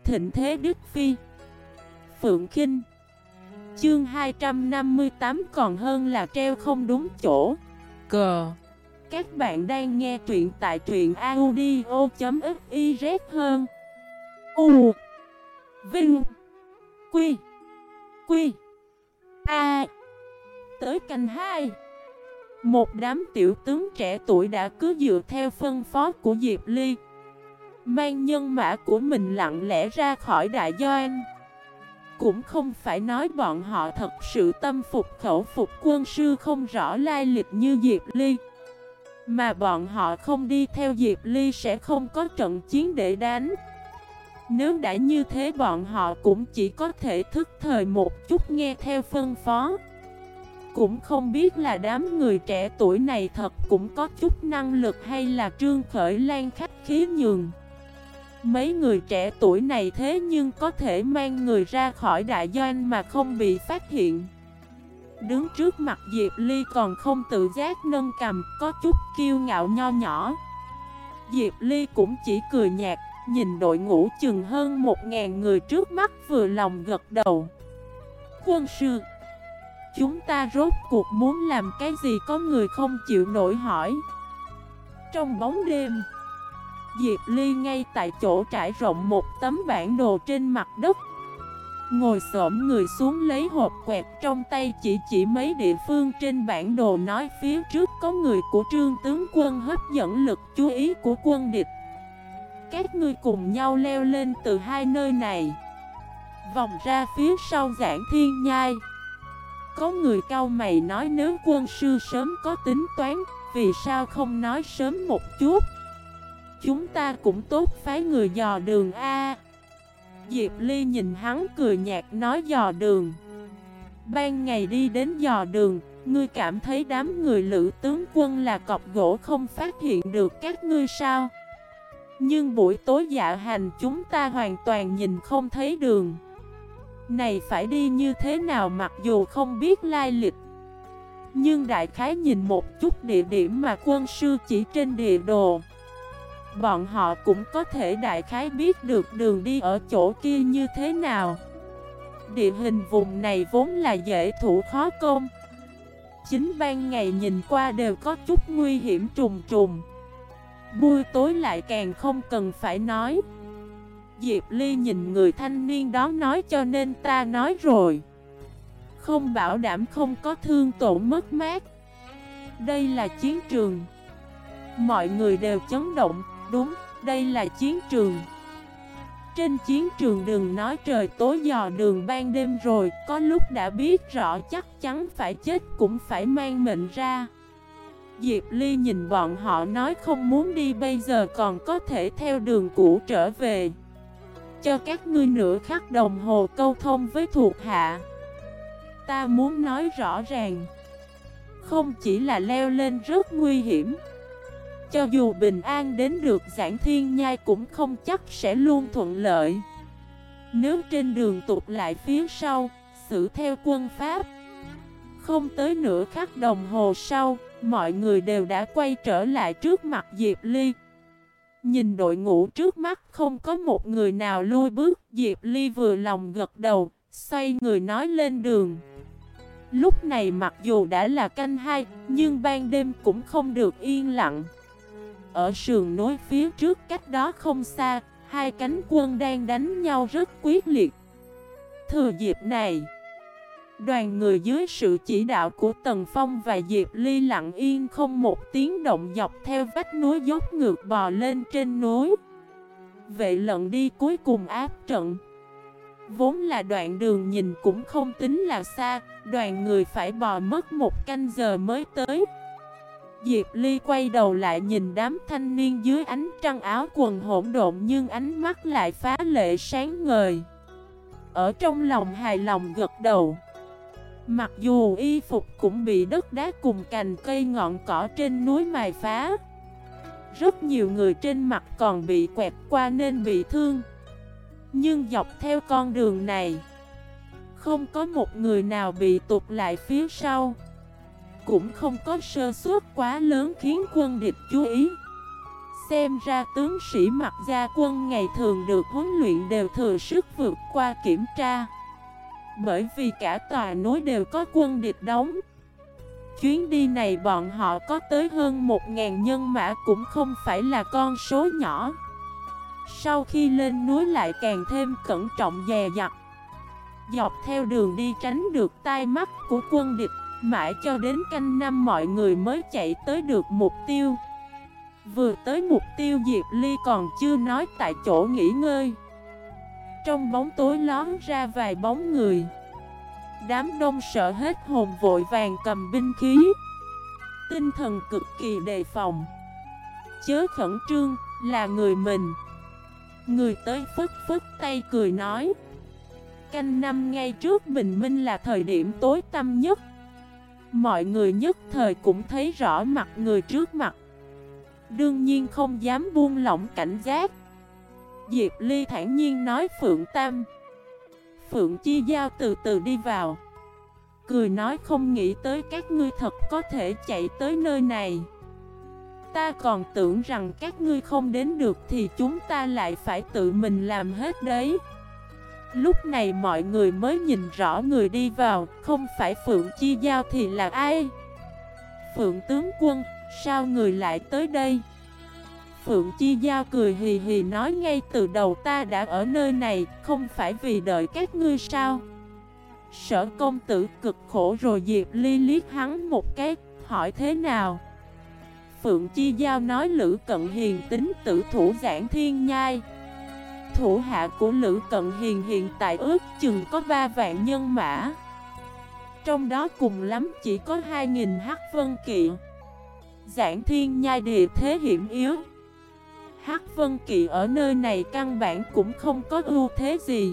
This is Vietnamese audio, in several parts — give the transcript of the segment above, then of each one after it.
thịnh thế Đức Phi. Phượng Kinh. Chương 258 còn hơn là treo không đúng chỗ. Cờ. Các bạn đang nghe truyện tại truyện audio.xyz hơn. U. Vinh. Quy. Quy. A. Tới canh 2. Một đám tiểu tướng trẻ tuổi đã cứ dựa theo phân phó của Diệp Ly, mang nhân mã của mình lặng lẽ ra khỏi đại doanh. Cũng không phải nói bọn họ thật sự tâm phục khẩu phục quân sư không rõ lai lịch như Diệp Ly, mà bọn họ không đi theo Diệp Ly sẽ không có trận chiến để đánh. Nếu đã như thế bọn họ cũng chỉ có thể thức thời một chút nghe theo phân phó. Cũng không biết là đám người trẻ tuổi này thật cũng có chút năng lực hay là Trương Khởi Lan khách khí nhường. Mấy người trẻ tuổi này thế nhưng có thể mang người ra khỏi đại doanh mà không bị phát hiện. Đứng trước mặt Diệp Ly còn không tự giác nâng cằm, có chút kiêu ngạo nho nhỏ. Diệp Ly cũng chỉ cười nhạt, nhìn đội ngũ chừng hơn 1000 người trước mắt vừa lòng gật đầu. Quân sư, chúng ta rốt cuộc muốn làm cái gì? Có người không chịu nổi hỏi. Trong bóng đêm, Diệp Ly ngay tại chỗ trải rộng một tấm bản đồ trên mặt đất, ngồi xổm người xuống lấy hộp quẹt trong tay chỉ mấy địa phương trên bản đồ, nói phía trước có người của Trương tướng quân hấp dẫn lực chú ý của quân địch. Các ngươi cùng nhau leo lên từ hai nơi này, vòng ra phía sau Giảng Thiên Nhai. Có người cau mày nói nếu quân sư sớm có tính toán, vì sao không nói sớm một chút? Chúng ta cũng tốt phái người dò đường a. Diệp Ly nhìn hắn cười nhạt nói dò đường. Ban ngày đi đến dò đường, ngươi cảm thấy đám người Lữ tướng quân là cọc gỗ không phát hiện được các ngươi sao? Nhưng buổi tối dạ hành chúng ta hoàn toàn nhìn không thấy đường. Này phải đi như thế nào mặc dù không biết lai lịch, nhưng đại khái nhìn một chút địa điểm mà quân sư chỉ trên địa đồ, bọn họ cũng có thể đại khái biết được đường đi ở chỗ kia như thế nào. Địa hình vùng này vốn là dễ thủ khó công, chính ban ngày nhìn qua đều có chút nguy hiểm trùng trùng, buổi tối lại càng không cần phải nói. Diệp Ly nhìn người thanh niên đó nói cho nên ta nói rồi, không bảo đảm không có thương tổn mất mát. Đây là chiến trường. Mọi người đều chấn động. Đúng, đây là chiến trường. Trên chiến trường đừng nói trời tối dò đường ban đêm rồi, có lúc đã biết rõ chắc chắn phải chết cũng phải mang mệnh ra. Diệp Ly nhìn bọn họ nói không muốn đi bây giờ còn có thể theo đường cũ trở về. Cho các ngươi nửa khắc đồng hồ câu thông với thuộc hạ. Ta muốn nói rõ ràng, không chỉ là leo lên rất nguy hiểm, cho dù bình an đến được Giảng Thiên Nhai cũng không chắc sẽ luôn thuận lợi. Nếu trên đường tụt lại phía sau, xử theo quân pháp. Không tới nửa khắc đồng hồ sau, mọi người đều đã quay trở lại trước mặt Diệp Ly. Nhìn đội ngũ trước mắt không có một người nào lui bước, Diệp Ly vừa lòng gật đầu, xoay người nói lên đường. Lúc này mặc dù đã là canh 2, nhưng ban đêm cũng không được yên lặng. Ở sườn núi phía trước cách đó không xa, hai cánh quân đang đánh nhau rất quyết liệt. Thừa dịp này, đoàn người dưới sự chỉ đạo của Tần Phong và Diệp Ly lặng yên không một tiếng động dọc theo vách núi dốc ngược bò lên trên núi. Vệ Lận đi cuối cùng áp trận. Vốn là đoạn đường nhìn cũng không tính là xa, đoàn người phải bò mất 1 canh giờ mới tới. Diệp Ly quay đầu lại nhìn đám thanh niên dưới ánh trăng, áo quần hỗn độn nhưng ánh mắt lại phá lệ sáng ngời. Ở trong lòng hài lòng gật đầu. Mặc dù y phục cũng bị đất đá cùng cành cây ngọn cỏ trên núi mài phá, rất nhiều người trên mặt còn bị quẹt qua nên bị thương, nhưng dọc theo con đường này, không có một người nào bị tụt lại phía sau, cũng không có sơ suất quá lớn khiến quân địch chú ý. Xem ra tướng sĩ Mặc Gia quân ngày thường được huấn luyện đều thừa sức vượt qua kiểm tra. Bởi vì cả tòa núi đều có quân địch đóng. Chuyến đi này bọn họ có tới hơn 1000 nhân mã cũng không phải là con số nhỏ. Sau khi lên núi lại càng thêm cẩn trọng dè dặt. Dọc theo đường đi tránh được tai mắt của quân địch. Mãi cho đến canh năm mọi người mới chạy tới được mục tiêu. Vừa tới mục tiêu Diệp Ly còn chưa nói tại chỗ nghỉ ngơi. Trong bóng tối lón ra vài bóng người. Đám đông sợ hết hồn vội vàng cầm binh khí. Tinh thần cực kỳ đề phòng. Chớ khẩn trương, là người mình. Người tới phất phất tay cười nói. Canh năm ngay trước bình minh là thời điểm tối tăm nhất. Mọi người nhất thời cũng thấy rõ mặt người trước mặt. Đương nhiên không dám buông lỏng cảnh giác. Diệp Ly thản nhiên nói Phượng Tam. Phượng Chi Giao từ từ đi vào. Cười nói không nghĩ tới các ngươi thật có thể chạy tới nơi này. Ta còn tưởng rằng các ngươi không đến được thì chúng ta lại phải tự mình làm hết đấy. Lúc này mọi người mới nhìn rõ người đi vào. Không phải Phượng Chi Giao thì là ai? Phượng tướng quân, sao người lại tới đây? Phượng Chi Giao cười hì hì nói ngay từ đầu ta đã ở nơi này. Không phải vì đợi các ngươi sao? Sở công tử cực khổ rồi. Diệp Ly liếc hắn một cái, hỏi thế nào? Phượng Chi Giao nói Lữ Cận Hiền tính tử thủ Giảng Thiên Nhai. Thủ hạ của Lữ Cận Hiền hiện tại ước chừng có 3 vạn nhân mã. Trong đó cùng lắm chỉ có 2000 hắc vân kỵ. Giảng Thiên Nhai địa thế hiểm yếu. Hắc vân kỵ ở nơi này căn bản cũng không có ưu thế gì.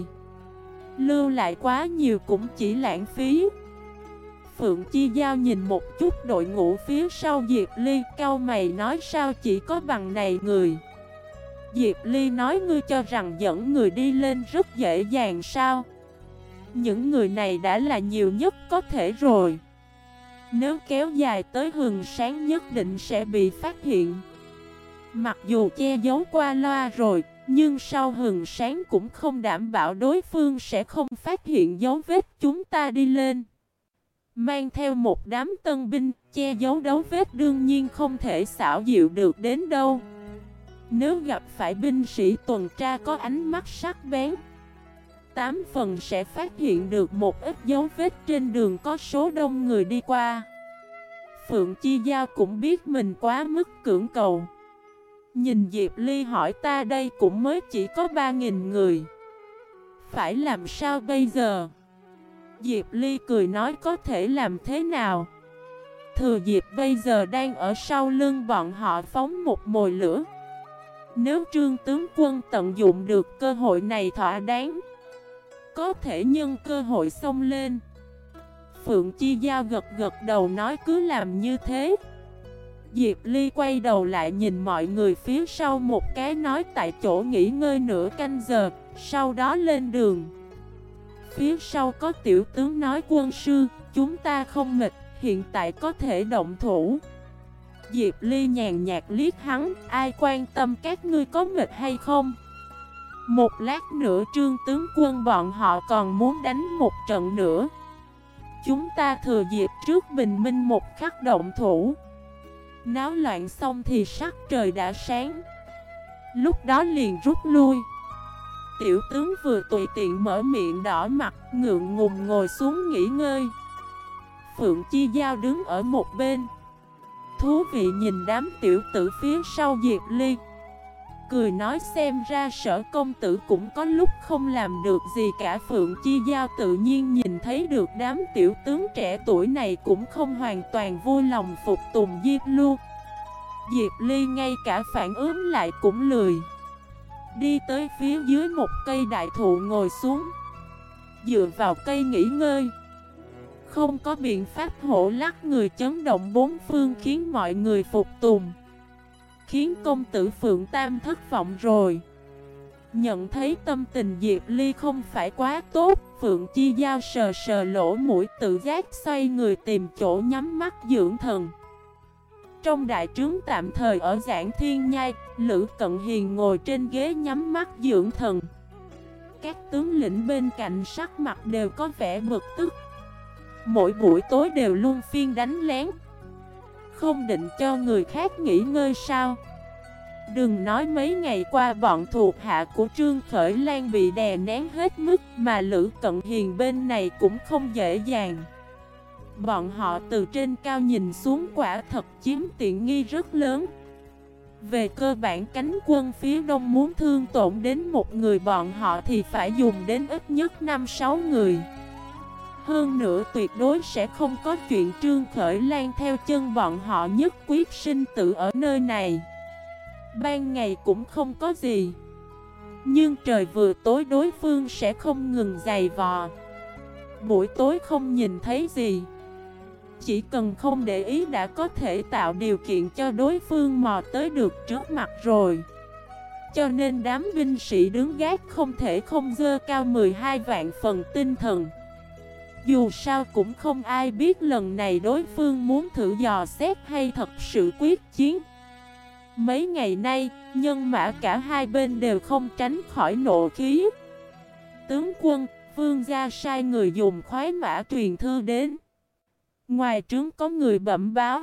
Lưu lại quá nhiều cũng chỉ lãng phí. Phượng Chi Giao nhìn một chút đội ngũ phía sau Diệp Ly, cau mày nói sao chỉ có bằng này người. Diệp Ly nói ngươi cho rằng dẫn người đi lên rất dễ dàng sao? Những người này đã là nhiều nhất có thể rồi. Nếu kéo dài tới hừng sáng nhất định sẽ bị phát hiện. Mặc dù che giấu qua loa rồi, nhưng sau hừng sáng cũng không đảm bảo đối phương sẽ không phát hiện dấu vết chúng ta đi lên. Mang theo một đám tân binh, che giấu dấu vết đương nhiên không thể xảo diệu được đến đâu. Nếu gặp phải binh sĩ tuần tra có ánh mắt sắc bén, 8 phần sẽ phát hiện được một ít dấu vết trên đường có số đông người đi qua. Phượng Chi Giao cũng biết mình quá mức cưỡng cầu. Nhìn Diệp Ly hỏi ta đây cũng mới chỉ có 3000 người. Phải làm sao bây giờ? Diệp Ly cười nói có thể làm thế nào? Thừa dịp bây giờ đang ở sau lưng bọn họ phóng một mồi lửa. Nếu Trương tướng quân tận dụng được cơ hội này thỏa đáng, có thể nhân cơ hội xông lên. Phượng Chi Giao gật gật đầu nói cứ làm như thế. Diệp Ly quay đầu lại nhìn mọi người phía sau một cái nói tại chỗ nghỉ ngơi nửa canh giờ, sau đó lên đường. Phía sau có tiểu tướng nói quân sư, chúng ta không mệt, hiện tại có thể động thủ. Diệp Ly nhàn nhạt liếc hắn, ai quan tâm các ngươi có mệt hay không? Một lát nữa Trương tướng quân bọn họ còn muốn đánh một trận nữa. Chúng ta thừa dịp trước bình minh một khắc động thủ. Náo loạn xong thì sắc trời đã sáng. Lúc đó liền rút lui. Tiểu tướng vừa tùy tiện mở miệng đỏ mặt, ngượng ngùng ngồi xuống nghỉ ngơi. Phượng Chi Giao đứng ở một bên, thú vị nhìn đám tiểu tử phía sau Diệp Ly. Cười nói xem ra Sở công tử cũng có lúc không làm được gì cả. Phượng Chi Giao tự nhiên nhìn thấy được đám tiểu tướng trẻ tuổi này cũng không hoàn toàn vui lòng phục tùng Diệp Lưu. Diệp Ly ngay cả phản ứng lại cũng lười. Đi tới phía dưới một cây đại thụ ngồi xuống, dựa vào cây nghỉ ngơi. Không có biện pháp hổ lắc người chấn động bốn phương khiến mọi người phục tùng, khiến công tử Phượng Tam thất vọng rồi. Nhận thấy tâm tình Diệp Ly không phải quá tốt, Phượng Chi Giao sờ sờ lỗ mũi tự giác xoay người tìm chỗ nhắm mắt dưỡng thần. Trong đại trướng tạm thời ở Giảng Thiên Nhai, Lữ Cận Hiền ngồi trên ghế nhắm mắt dưỡng thần. Các tướng lĩnh bên cạnh sắc mặt đều có vẻ bực tức. Mỗi buổi tối đều luân phiên đánh lén. Không định cho người khác nghỉ ngơi sao? Đừng nói mấy ngày qua bọn thuộc hạ của Trương Khởi Lan bị đè nén hết mức, mà Lữ Cận Hiền bên này cũng không dễ dàng. Bọn họ từ trên cao nhìn xuống quả thật chiếm tiện nghi rất lớn. Về cơ bản cánh quân phía đông muốn thương tổn đến một người bọn họ thì phải dùng đến ít nhất 5-6 người. Hơn nữa tuyệt đối sẽ không có chuyện Trương Khởi Lan theo chân bọn họ nhất quyết sinh tử ở nơi này. Ban ngày cũng không có gì, nhưng trời vừa tối đối phương sẽ không ngừng giày vò. Buổi tối không nhìn thấy gì, chỉ cần không để ý đã có thể tạo điều kiện cho đối phương mò tới được trước mặt rồi. Cho nên đám binh sĩ đứng gác không thể không dơ cao 12 vạn phần tinh thần. Dù sao cũng không ai biết lần này đối phương muốn thử dò xét hay thật sự quyết chiến. Mấy ngày nay, nhân mã cả hai bên đều không tránh khỏi nộ khí. Tướng quân, vương gia sai người dùng khoái mã truyền thư đến. Ngoài trướng có người bẩm báo.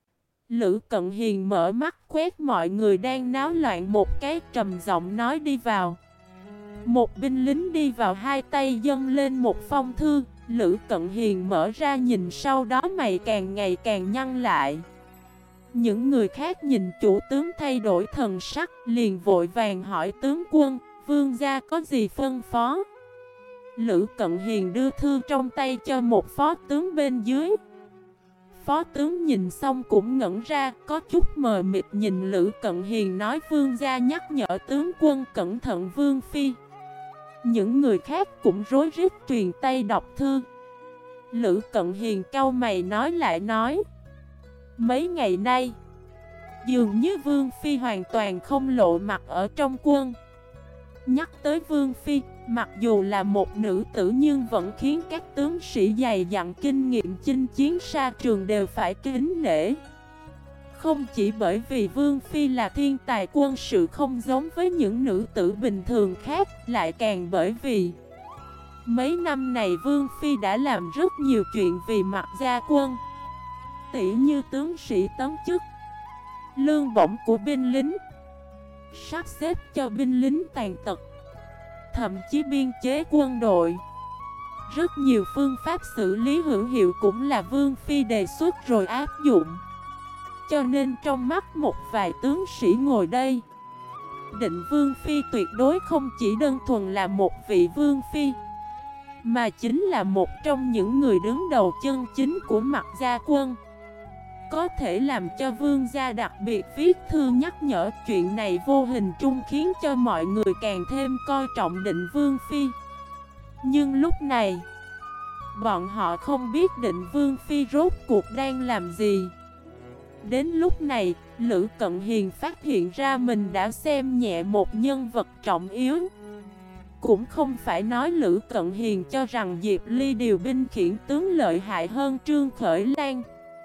Lữ Cận Hiền mở mắt quét mọi người đang náo loạn một cái, trầm giọng nói đi vào. Một binh lính đi vào, hai tay dâng lên một phong thư. Lữ Cận Hiền mở ra nhìn, sau đó mày càng ngày càng nhăn lại. Những người khác nhìn chủ tướng thay đổi thần sắc, liền vội vàng hỏi tướng quân, vương gia có gì phân phó? Lữ Cận Hiền đưa thư trong tay cho một phó tướng bên dưới. Phó tướng nhìn xong cũng ngẩn ra, có chút mờ mịt nhìn Lữ Cận Hiền nói vương gia nhắc nhở tướng quân cẩn thận vương phi. Những người khác cũng rối rít truyền tay đọc thư. Lữ Cận Hiền cau mày nói lại nói. Mấy ngày nay, dường như vương phi hoàn toàn không lộ mặt ở trong quân. Nhắc tới vương phi, mặc dù là một nữ tử nhưng vẫn khiến các tướng sĩ dày dặn kinh nghiệm chinh chiến xa trường đều phải kính nể. Không chỉ bởi vì vương phi là thiên tài quân sự không giống với những nữ tử bình thường khác, lại càng bởi vì mấy năm này vương phi đã làm rất nhiều chuyện vì mặt gia quân. Tỉ như tướng sĩ tấn chức, lương bổng của binh lính, sắp xếp cho binh lính tàn tật, thậm chí biên chế quân đội. Rất nhiều phương pháp xử lý hữu hiệu cũng là vương phi đề xuất rồi áp dụng. Cho nên trong mắt một vài tướng sĩ ngồi đây, Định vương phi tuyệt đối không chỉ đơn thuần là một vị vương phi, mà chính là một trong những người đứng đầu chân chính của mặt gia quân. Có thể làm cho vương gia đặc biệt viết thư nhắc nhở, chuyện này vô hình trung khiến cho mọi người càng thêm coi trọng Định vương phi. Nhưng lúc này, bọn họ không biết Định vương phi rốt cuộc đang làm gì. Đến lúc này, Lữ Cận Hiền phát hiện ra mình đã xem nhẹ một nhân vật trọng yếu. Cũng không phải nói Lữ Cận Hiền cho rằng Diệp Ly điều binh khiển tướng lợi hại hơn Trương Khởi Lan,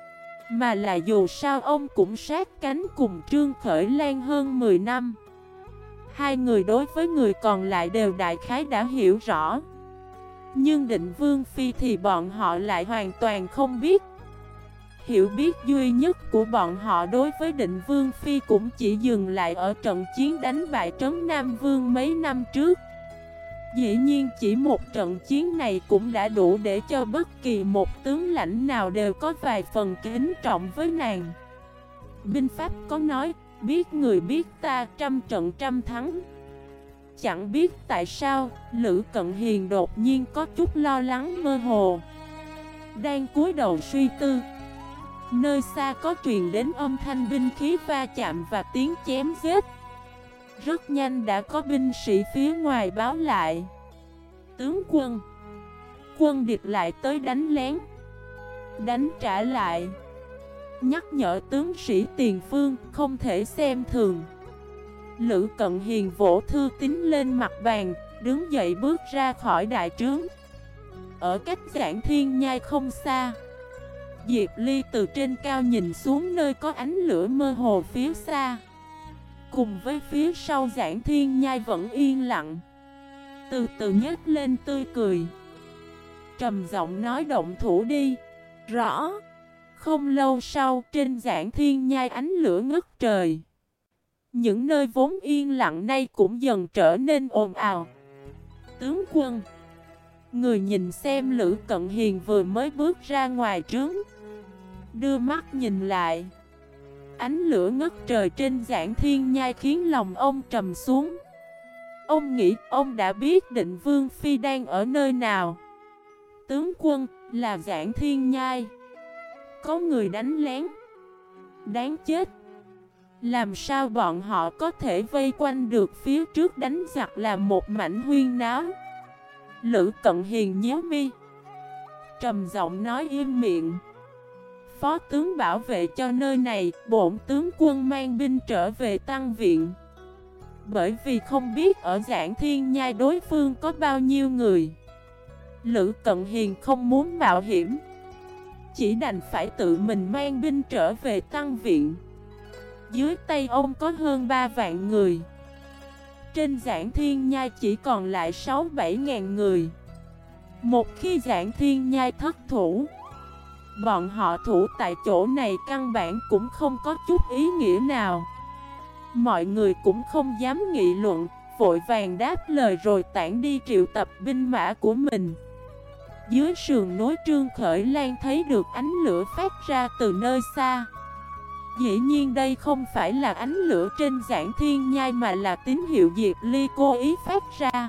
mà là dù sao ông cũng sát cánh cùng Trương Khởi Lan hơn 10 năm. Hai người đối với người còn lại đều đại khái đã hiểu rõ. Nhưng Định vương phi thì bọn họ lại hoàn toàn không biết. Hiểu biết duy nhất của bọn họ đối với Định vương phi cũng chỉ dừng lại ở trận chiến đánh bại Trấn Nam Vương mấy năm trước. Dĩ nhiên chỉ một trận chiến này cũng đã đủ để cho bất kỳ một tướng lãnh nào đều có vài phần kính trọng với nàng. Binh pháp có nói, biết người biết ta, trăm trận trăm thắng. Chẳng biết tại sao, Lữ Cận Hiền đột nhiên có chút lo lắng mơ hồ. Đang cúi đầu suy tư, nơi xa có truyền đến âm thanh binh khí va chạm và tiếng chém giết. Rất nhanh đã có binh sĩ phía ngoài báo lại. Tướng quân, quân địch lại tới đánh lén, đánh trả lại. Nhắc nhở tướng sĩ tiền phương, không thể xem thường. Lữ Cận Hiền vỗ thư tín lên mặt bàn, đứng dậy bước ra khỏi đại trướng. Ở cách Giảng Thiên Nhai không xa, Diệp Ly từ trên cao nhìn xuống nơi có ánh lửa mơ hồ phía xa. Cùng với phía sau Giản Thiên Nhai vẫn yên lặng. Từ từ nhếch lên tươi cười, trầm giọng nói động thủ đi. Rõ. Không lâu sau, trên Giản Thiên Nhai ánh lửa ngất trời. Những nơi vốn yên lặng nay cũng dần trở nên ồn ào. Tướng quân, người nhìn xem Lữ Cận Hiền vừa mới bước ra ngoài trướng. Đưa mắt nhìn lại, ánh lửa ngất trời trên Giản Thiên Nhai khiến lòng ông trầm xuống. Ông nghĩ ông đã biết định Vương Phi đang ở nơi nào. Tướng quân, là Giản Thiên Nhai. Có người đánh lén. Đáng chết. Làm sao bọn họ có thể vây quanh được phía trước đánh giặc là một mảnh huyên náo. Lữ Cận Hiền nhíu mi, trầm giọng nói im miệng. Phó tướng bảo vệ cho nơi này, bổn tướng quân mang binh trở về tăng viện. Bởi vì không biết ở Giản Thiên Nhai đối phương có bao nhiêu người, Lữ Cận Hiền không muốn mạo hiểm, chỉ đành phải tự mình mang binh trở về tăng viện. Dưới tay ông có hơn 3 vạn người. Trên Giản Thiên Nhai chỉ còn lại 6-7 ngàn người. Một khi Giản Thiên Nhai thất thủ, bọn họ thủ tại chỗ này căn bản cũng không có chút ý nghĩa nào. Mọi người cũng không dám nghị luận, vội vàng đáp lời rồi tản đi triệu tập binh mã của mình. Dưới sườn núi Trương Khởi Lan thấy được ánh lửa phát ra từ nơi xa. Dĩ nhiên đây không phải là ánh lửa trên Giản Thiên Nhai mà là tín hiệu Diệp Ly cố ý phát ra.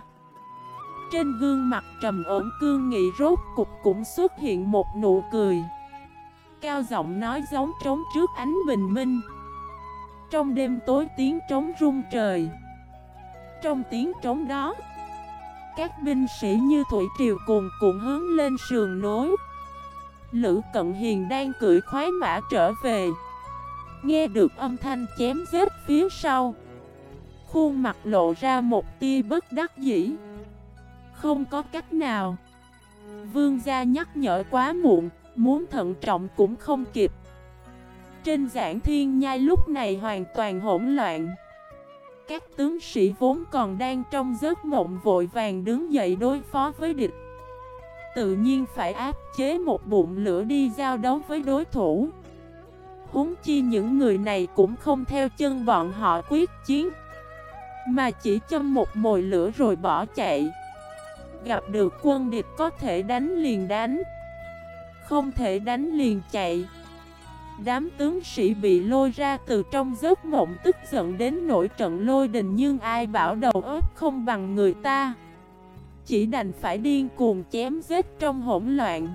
Trên gương mặt trầm ổn cương nghị rốt cục cũng xuất hiện một nụ cười. Cao giọng nói giống trống trước ánh bình minh. Trong đêm tối tiếng trống rung trời. Trong tiếng trống đó, các binh sĩ như thủy triều cuồn cuộn hướng lên sườn núi. Lữ Cận Hiền đang cưỡi khoái mã trở về, nghe được âm thanh chém giết phía sau, khuôn mặt lộ ra một tia bất đắc dĩ. Không có cách nào, vương gia nhắc nhở quá muộn, muốn thận trọng cũng không kịp. Trên Giản Thiên Nhai lúc này hoàn toàn hỗn loạn. Các tướng sĩ vốn còn đang trong giấc mộng vội vàng đứng dậy đối phó với địch, tự nhiên phải áp chế một bụng lửa đi giao đấu với đối thủ. Huống chi những người này cũng không theo chân bọn họ quyết chiến, mà chỉ châm một mồi lửa rồi bỏ chạy. Gặp được quân địch có thể đánh liền đánh, không thể đánh liền chạy. Đám tướng sĩ bị lôi ra từ trong giấc mộng tức giận đến nổi trận lôi đình, nhưng ai bảo đầu óc không bằng người ta, chỉ đành phải điên cuồng chém giết trong hỗn loạn.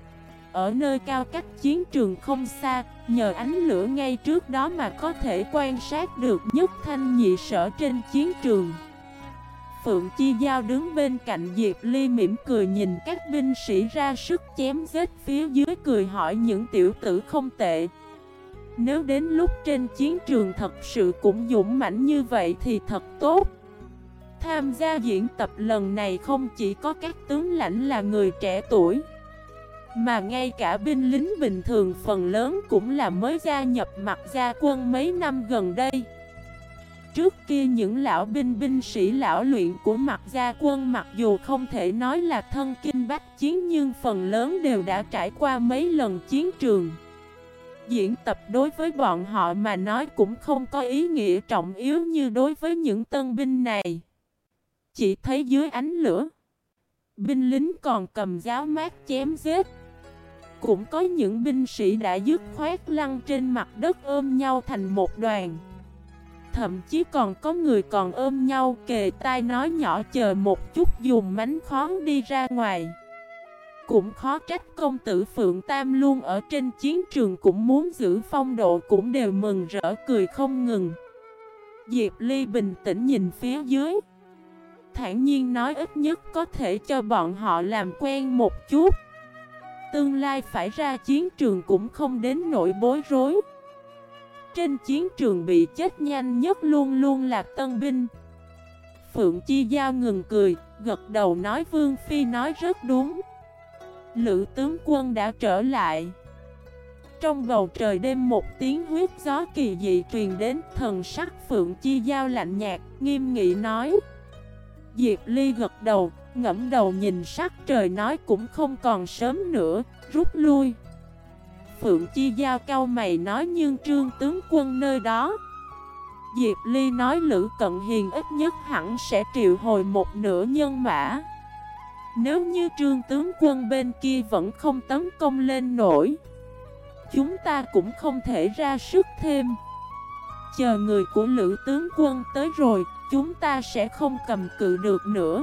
Ở nơi cao cách chiến trường không xa, nhờ ánh lửa ngay trước đó mà có thể quan sát được nhất thanh nhị sở trên chiến trường. Phượng Chi Giao đứng bên cạnh Diệp Ly mỉm cười nhìn các binh sĩ ra sức chém giết phía dưới, cười hỏi những tiểu tử không tệ. Nếu đến lúc trên chiến trường thật sự cũng dũng mãnh như vậy thì thật tốt. Tham gia diễn tập lần này không chỉ có các tướng lãnh là người trẻ tuổi, mà ngay cả binh lính bình thường phần lớn cũng là mới gia nhập mặt gia quân mấy năm gần đây. Trước kia những lão binh sĩ lão luyện của mặt gia quân mặc dù không thể nói là thân kinh bách chiến, nhưng phần lớn đều đã trải qua mấy lần chiến trường. Diễn tập đối với bọn họ mà nói cũng không có ý nghĩa trọng yếu như đối với những tân binh này. Chỉ thấy dưới ánh lửa, binh lính còn cầm giáo mát chém giết. Cũng có những binh sĩ đã dứt khoát lăn trên mặt đất ôm nhau thành một đoàn. Thậm chí còn có người còn ôm nhau kề tai nói nhỏ chờ một chút dùng mánh khóe đi ra ngoài. Cũng khó trách công tử Phượng Tam luôn ở trên chiến trường cũng muốn giữ phong độ, cũng đều mừng rỡ cười không ngừng. Diệp Ly bình tĩnh nhìn phía dưới, thản nhiên nói ít nhất có thể cho bọn họ làm quen một chút. Tương lai phải ra chiến trường cũng không đến nỗi bối rối. Trên chiến trường bị chết nhanh nhất luôn luôn là tân binh. Phượng Chi Giao ngừng cười, gật đầu nói Vương Phi nói rất đúng. Lữ tướng quân đã trở lại. Trong bầu trời đêm một tiếng huyết gió kỳ dị truyền đến, thần sắc Phượng Chi Giao lạnh nhạt, nghiêm nghị nói. Diệp Ly gật đầu, ngẫm đầu nhìn sắc trời nói cũng không còn sớm nữa, rút lui. Phượng Chi Giao cau mày nói nhưng Trương tướng quân nơi đó. Diệp Ly nói Lữ Cận Hiền ít nhất hẳn sẽ triệu hồi một nửa nhân mã. Nếu như Trương tướng quân bên kia vẫn không tấn công lên nổi, chúng ta cũng không thể ra sức thêm. Chờ người của Lữ tướng quân tới rồi, chúng ta sẽ không cầm cự được nữa.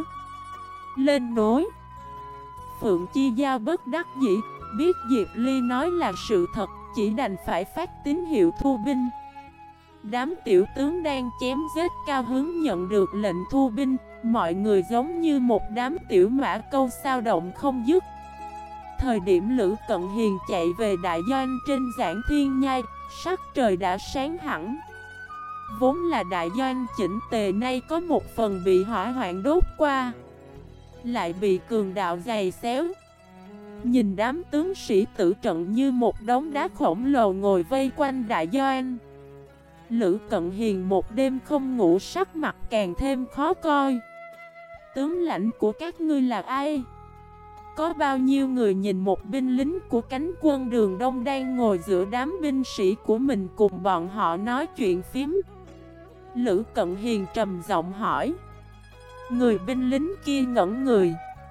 Lên nối. Phượng Chi Giao bất đắc dĩ, biết Diệp Ly nói là sự thật, chỉ đành phải phát tín hiệu thu binh. Đám tiểu tướng đang chém giết cao hứng nhận được lệnh thu binh, mọi người giống như một đám tiểu mã câu sao động không dứt. Thời điểm Lữ Cận Hiền chạy về đại doanh trên Giảng Thiên Nhai, sắc trời đã sáng hẳn. Vốn là đại doanh chỉnh tề, nay có một phần bị hỏa hoạn đốt qua, lại bị cường đạo giày xéo. Nhìn đám tướng sĩ tử trận như một đống đá khổng lồ ngồi vây quanh đại doanh. Lữ Cận Hiền một đêm không ngủ, sắc mặt càng thêm khó coi. Tướng lãnh của các ngươi là ai? Có bao nhiêu người nhìn một binh lính của cánh quân Đường Đông đang ngồi giữa đám binh sĩ của mình cùng bọn họ nói chuyện phím? Lữ Cận Hiền trầm giọng hỏi. Người binh lính kia ngẩn người,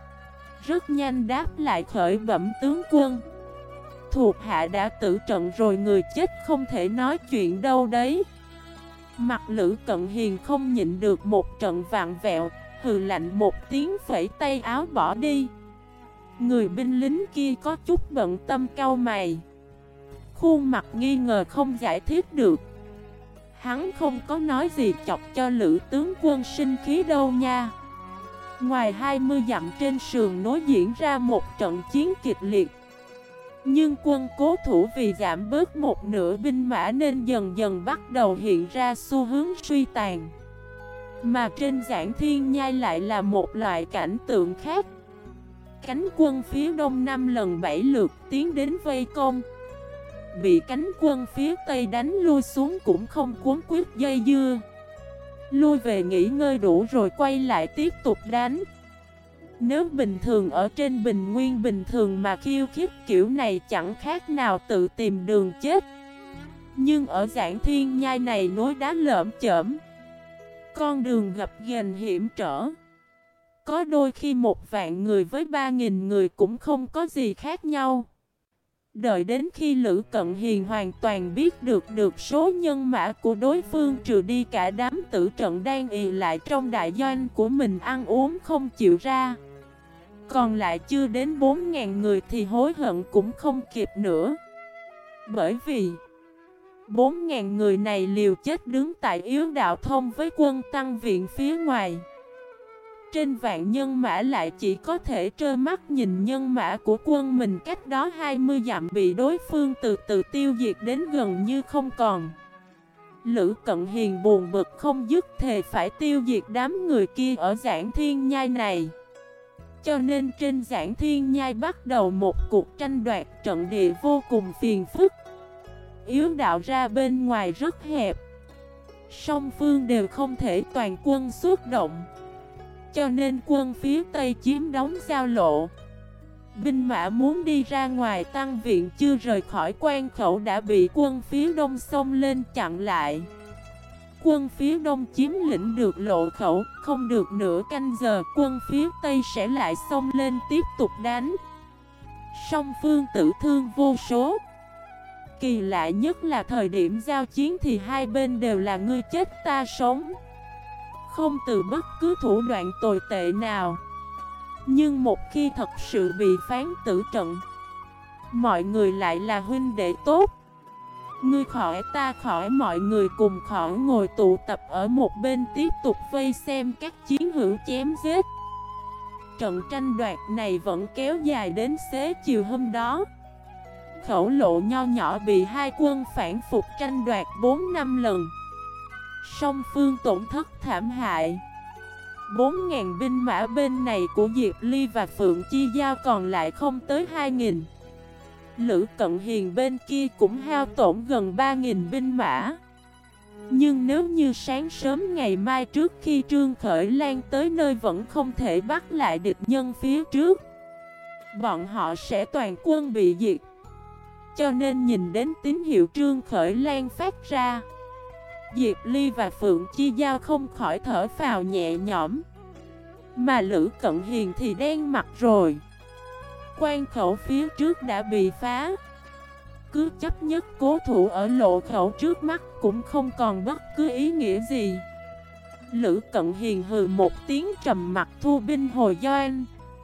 rất nhanh đáp lại khởi bẩm tướng quân. Thuộc hạ đã tử trận rồi, người chết không thể nói chuyện đâu đấy. Mặt Lữ Cận Hiền không nhịn được một trận vạn vẹo, hừ lạnh một tiếng phẩy tay áo bỏ đi. Người binh lính kia có chút bận tâm cau mày, khuôn mặt nghi ngờ không giải thích được. Hắn không có nói gì chọc cho Lữ tướng quân sinh khí đâu nha. Ngoài 20 dặm trên sườn núi diễn ra một trận chiến kịch liệt, nhưng quân cố thủ vì giảm bớt một nửa binh mã nên dần dần bắt đầu hiện ra xu hướng suy tàn. Mà trên Giảng Thiên Nhai lại là một loại cảnh tượng khác. Cánh quân phía đông 5 lần 7 lượt tiến đến vây công, bị cánh quân phía tây đánh lui xuống cũng không cuống quyết dây dưa. Lui về nghỉ ngơi đủ rồi quay lại tiếp tục đánh. Nếu bình thường ở trên bình nguyên bình thường mà khiêu khích kiểu này chẳng khác nào tự tìm đường chết. Nhưng ở Giảng Thiên Nhai này núi đá lởm chởm, con đường gập ghềnh hiểm trở, có đôi khi 1.000 người với 3.000 người cũng không có gì khác nhau. Đợi đến khi Lữ Cận Hiền hoàn toàn biết được số nhân mã của đối phương, trừ đi cả đám tử trận đang ì lại trong đại doanh của mình ăn uống không chịu ra, còn lại chưa đến 4.000 người thì hối hận cũng không kịp nữa. Bởi vì 4.000 người này liều chết đứng tại yếu đạo thông với quân tăng viện phía ngoài. Trên vạn nhân mã lại chỉ có thể trơ mắt nhìn nhân mã của quân mình cách đó 20 dặm bị đối phương từ từ tiêu diệt đến gần như không còn. Lữ Cận Hiền buồn bực không dứt, thề phải tiêu diệt đám người kia ở Giảng Thiên Nhai này. Cho nên trên Giảng Thiên Nhai bắt đầu một cuộc tranh đoạt trận địa vô cùng phiền phức. Yếu đạo ra bên ngoài rất hẹp, song phương đều không thể toàn quân xuất động, cho nên quân phía Tây chiếm đóng giao lộ. Binh mã muốn đi ra ngoài tăng viện chưa rời khỏi quan khẩu đã bị quân phía Đông xông lên chặn lại. Quân phía Đông chiếm lĩnh được lộ khẩu, không được nửa canh giờ quân phía Tây sẽ lại xông lên tiếp tục đánh. Song phương tử thương vô số. Kỳ lạ nhất là thời điểm giao chiến thì hai bên đều là ngươi chết ta sống, không từ bất cứ thủ đoạn tồi tệ nào. Nhưng một khi thật sự bị phán tử trận, mọi người lại là huynh đệ tốt. Ngươi khỏi ta khỏi, mọi người cùng khỏi ngồi tụ tập ở một bên tiếp tục vây xem các chiến hữu chém giết. Trận tranh đoạt này vẫn kéo dài đến xế chiều hôm đó. Khẩu lộ nho nhỏ bị hai quân phản phục tranh đoạt 4-5 lần. Song phương tổn thất thảm hại. 4.000 binh mã bên này của Diệp Ly và Phượng Chi Giao còn lại không tới 2.000. Lữ Cận Hiền bên kia cũng hao tổn gần 3.000 binh mã. Nhưng nếu như sáng sớm ngày mai trước khi Trương Khởi Lan tới nơi vẫn không thể bắt lại địch nhân phía trước, bọn họ sẽ toàn quân bị diệt. Cho nên nhìn đến tín hiệu Trương Khởi Lan phát ra, Diệp Ly và Phượng Chi Giao không khỏi thở phào nhẹ nhõm. Mà Lữ Cận Hiền thì đen mặt rồi. Quan khẩu phía trước đã bị phá, cứ chấp nhất cố thủ ở lộ khẩu trước mắt cũng không còn bất cứ ý nghĩa gì. Lữ Cận Hiền hừ một tiếng trầm mặt thu binh hồi doanh.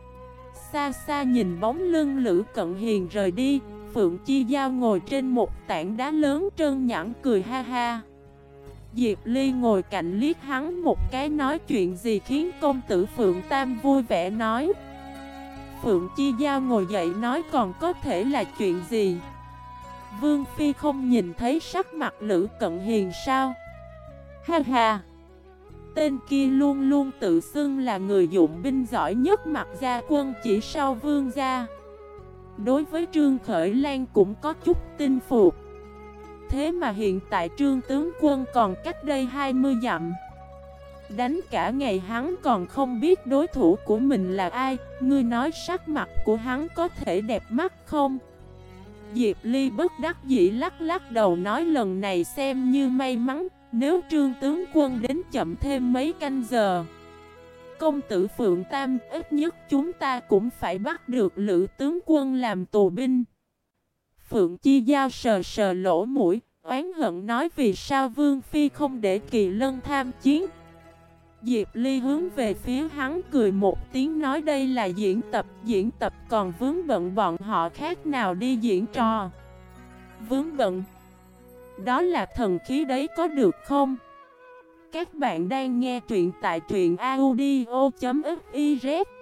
Xa xa nhìn bóng lưng Lữ Cận Hiền rời đi, Phượng Chi Giao ngồi trên một tảng đá lớn trơn nhẵn cười ha ha. Diệp Ly ngồi cạnh liếc hắn một cái, nói chuyện gì khiến công tử Phượng Tam vui vẻ nói. Phượng Chi Giao ngồi dậy nói còn có thể là chuyện gì? Vương Phi không nhìn thấy sắc mặt Lữ Cận Hiền sao? Ha ha! Tên kia luôn luôn tự xưng là người dụng binh giỏi nhất mặt gia quân chỉ sau vương gia. Đối với Trương Khởi Lan cũng có chút tin phục. Thế mà hiện tại Trương tướng quân còn cách đây 20 dặm. Đánh cả ngày hắn còn không biết đối thủ của mình là ai. Ngươi nói sắc mặt của hắn có thể đẹp mắt không? Diệp Ly bất đắc dĩ lắc lắc đầu nói lần này xem như may mắn. Nếu Trương tướng quân đến chậm thêm mấy canh giờ, công tử Phượng Tam, ít nhất chúng ta cũng phải bắt được Lữ tướng quân làm tù binh. Phượng Chi Giao sờ sờ lỗ mũi, oán hận nói vì sao Vương Phi không để Kỳ Lân tham chiến. Diệp Ly hướng về phía hắn cười một tiếng nói đây là diễn tập còn vướng bận bọn họ khác nào đi diễn trò. Vướng bận, đó là thần khí đấy có được không? Các bạn đang nghe truyện tại truyện audio.fif